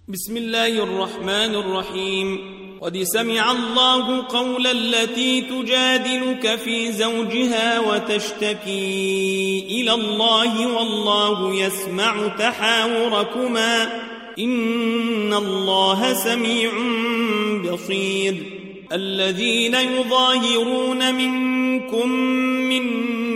بسم الله الرحمن الرحيم. قد سمع الله قول التي تجادلك في زوجها وتشتكي إلى الله والله يسمع تحاوركما إن الله سميع بصير. الذين يظاهرون منكم من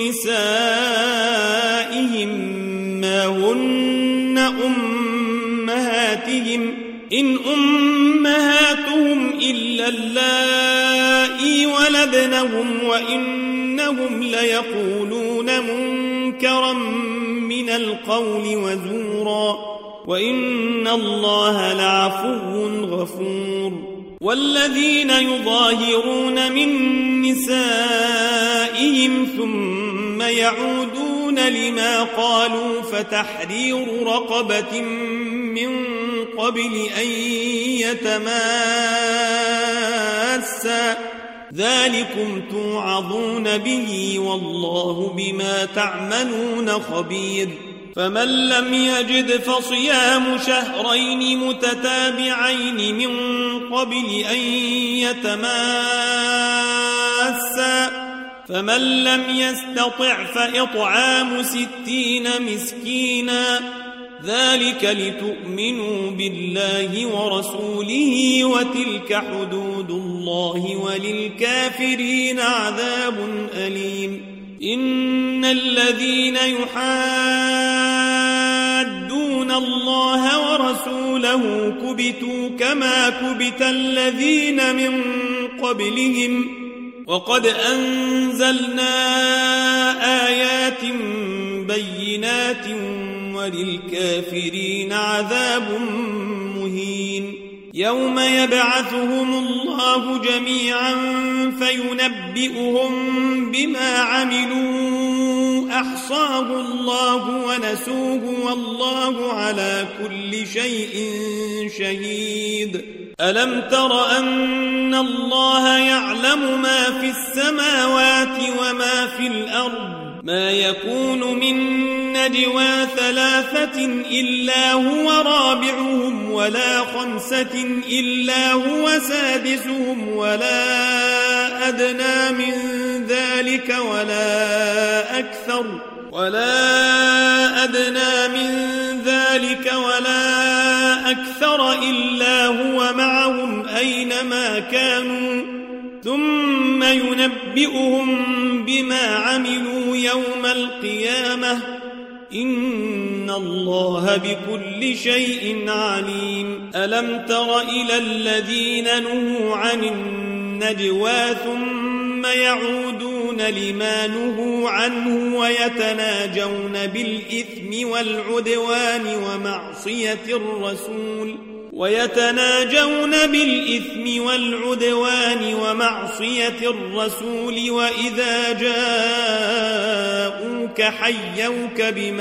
نسائهم ما هن أمهاتهم إن أمهاتهم إلا اللائي ولدنهم وإنهم ليقولون منكرا من القول وزورا وإن الله لعفو غفور. والذين يظاهرون من نسائهم ثم يعودون لما قالوا فتحرير رقبة من قبل أن يتماسا ذلكم توعظون به والله بما تعملون خبير. فمن لم يجد فصيام شهرين متتابعين من قبل أن يتماسا فمن لم يستطع فإطعام 60 مسكينا ذلك لتؤمنوا بالله ورسوله وتلك حدود الله وللكافرين عذاب أليم. إن الذين يحادون الله ورسوله كبتوا كما كبت الذين من قبلهم وقد أنزلنا آيات بينات وللكافرين عذاب مهين. يوم يبعثهم الله جميعا فينبئهم بما عملوا أحصاه الله ونسوه والله على كل شيء شهيد. ألم تر أن الله يعلم ما في السماوات وما في الأرض ما يكون من نجوى 3 إلا هو رابعهم ولا 5 إلا هو سادسهم ولا أدنى من ذلك ولا أكثر إلا هو معهم أينما كانوا ثم ينبئهم بما عملوا يوم القيامة إن الله بكل شيء عليم. ألم تر إلى الذين نهوا عن النجوى ثم يعودون لما نهوا عنه ويتناجون بالإثم والعدوان ومعصية الرسول وإذا جاءوك حيوك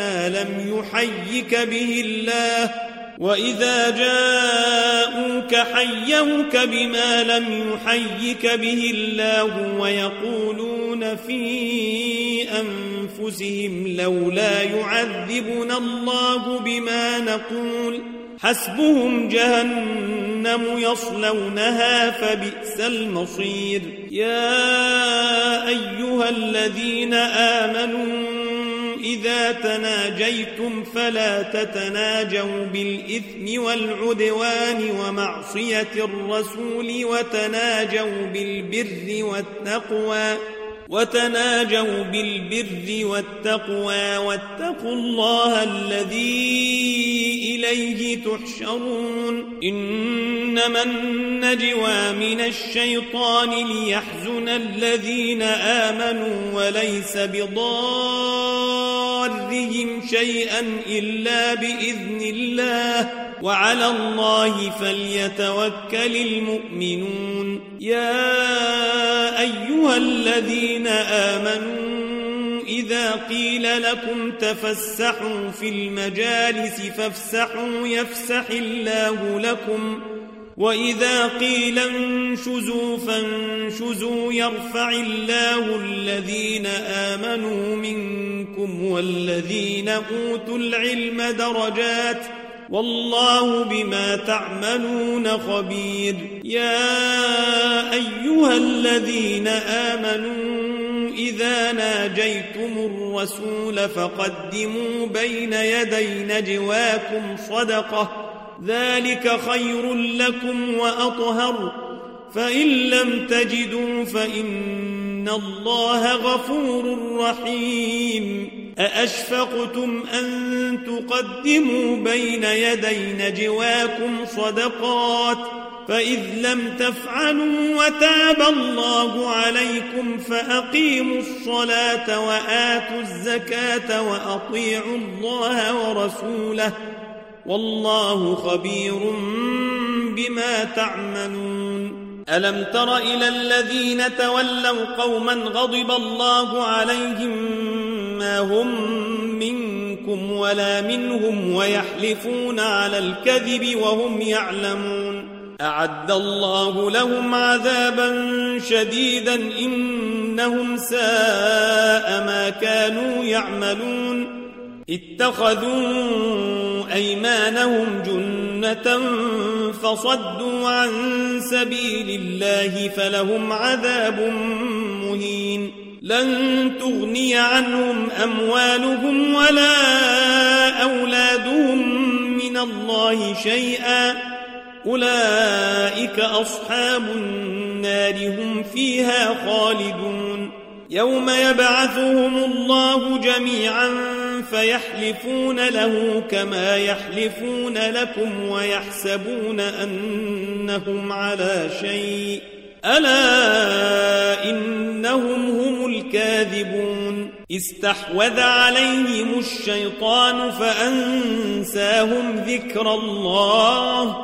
بما لم يحيك به الله ويقولون في أنفسهم لولا يعذبنا الله بما نقول حسبهم جهنم يصلونها فبئس المصير. يا أيها الذين آمنوا إذا تناجيتم فلا تتناجوا بالإثم والعدوان ومعصية الرسول وتناجوا بالبر والتقوى واتقوا الله الذي إليه تحشرون. إنما النجوى من الشيطان ليحزن الذين آمنوا وليس بضارهم شيئا إلا بإذن الله وعلى الله فليتوكل المؤمنون. يا أيها الذين آمنوا إذا قيل لكم تفسحوا في المجالس فافسحوا يفسح الله لكم وإذا قيل انشزوا فانشزوا يرفع الله الذين آمنوا منكم والذين أوتوا العلم درجات والله بما تعملون خبير. يا أيها الذين آمنوا إذا ناجيتم الرسول فقدموا بين يدي نجواكم صدقة ذلك خير لكم وأطهر فإن لم تجدوا فإن الله غفور رحيم. أأشفقتم أن تقدموا بين يدي نجواكم صدقات فإذ لم تفعلوا وتاب الله عليكم فأقيموا الصلاة وآتوا الزكاة وأطيعوا الله ورسوله والله خبير بما تعملون. ألم تر إلى الذين تولوا قوما غضب الله عليهم ما هم منكم ولا منهم ويحلفون على الكذب وهم يعلمون أعد الله لهم عذابا شديدا إنهم ساء ما كانوا يعملون. اتخذوا أيمانهم جنة فصدوا عن سبيل الله فلهم عذاب مهين. لن تغني عنهم أموالهم ولا أولادهم من الله شيئا أولئك أصحاب النار هم فيها خالدون. يوم يبعثهم الله جميعا فيحلفون له كما يحلفون لكم ويحسبون أنهم على شيء ألا إنهم هم الكاذبون. استحوذ عليهم الشيطان فأنساهم ذكر الله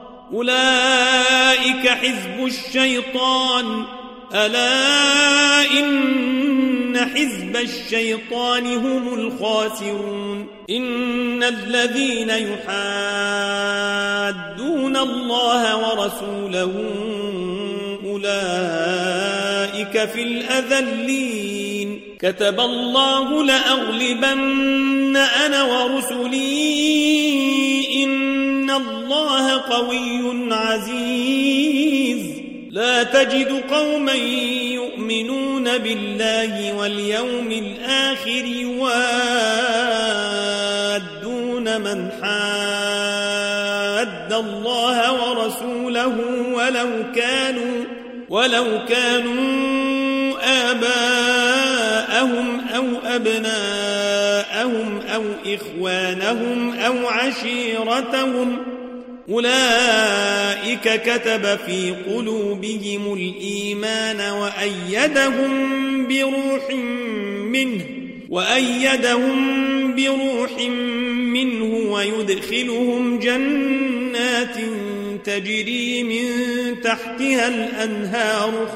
أولئك حزب الشيطان ألا إن حزب الشيطان هم الخاسرون. إن الذين يحادون الله ورسوله أولئك في الأذلين. كتب الله لأغلبن أنا ورسلي إن الله قوي عزيز. لا تجد قوما يؤمنون بالله واليوم الآخر يوادون من حاد الله ورسوله ولو كانوا آباءهم أو أبناءهم أو إخوانهم أو عشيرتهم أولئك كتب في قلوبهم الإيمان وأيدهم بروح منه ويدخلهم جنات تجري من تحتها الأنهار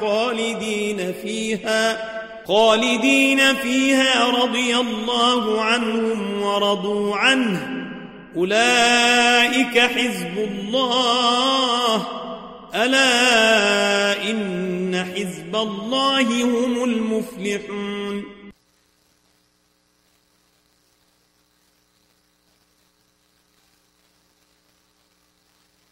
خالدين فيها رضي الله عنهم ورضوا عنه أولئك حزب الله ألا إن حزب الله هم المفلحون.